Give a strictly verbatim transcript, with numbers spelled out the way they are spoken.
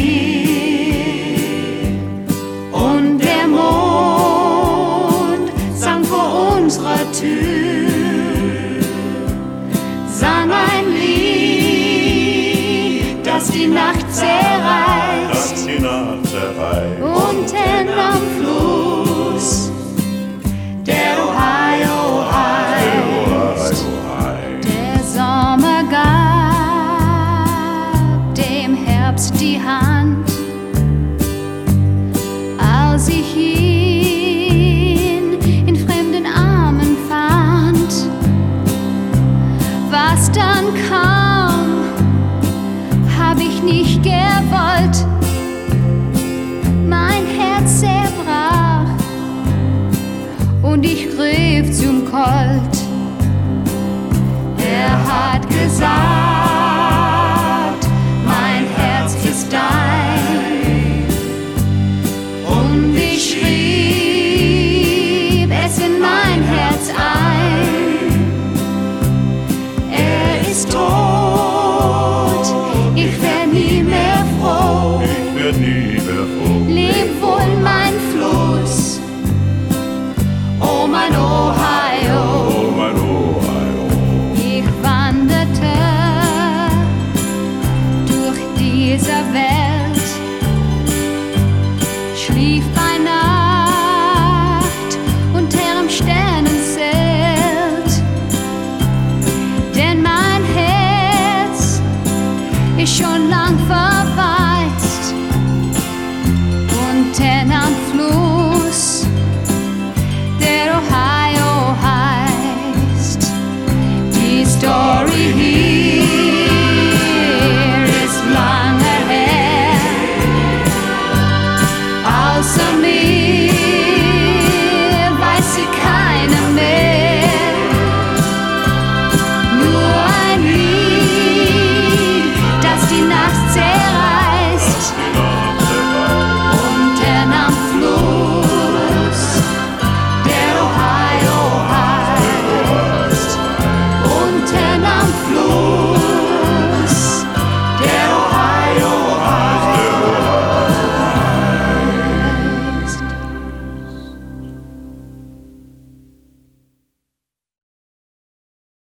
und der Mond sang vor unserer Tür, sang ein Lied, das die Nacht zerreißt, das die Nacht zerreißt. Unten am Fluss, der Ohio heißt. Der Sommer gab dem Herbst die Hand, als ich ihn in fremden Armen fand. Was dann kam, hab ich nicht gewollt. Mein Herz zerbrach und ich griff zum Colt. Er hat gesagt,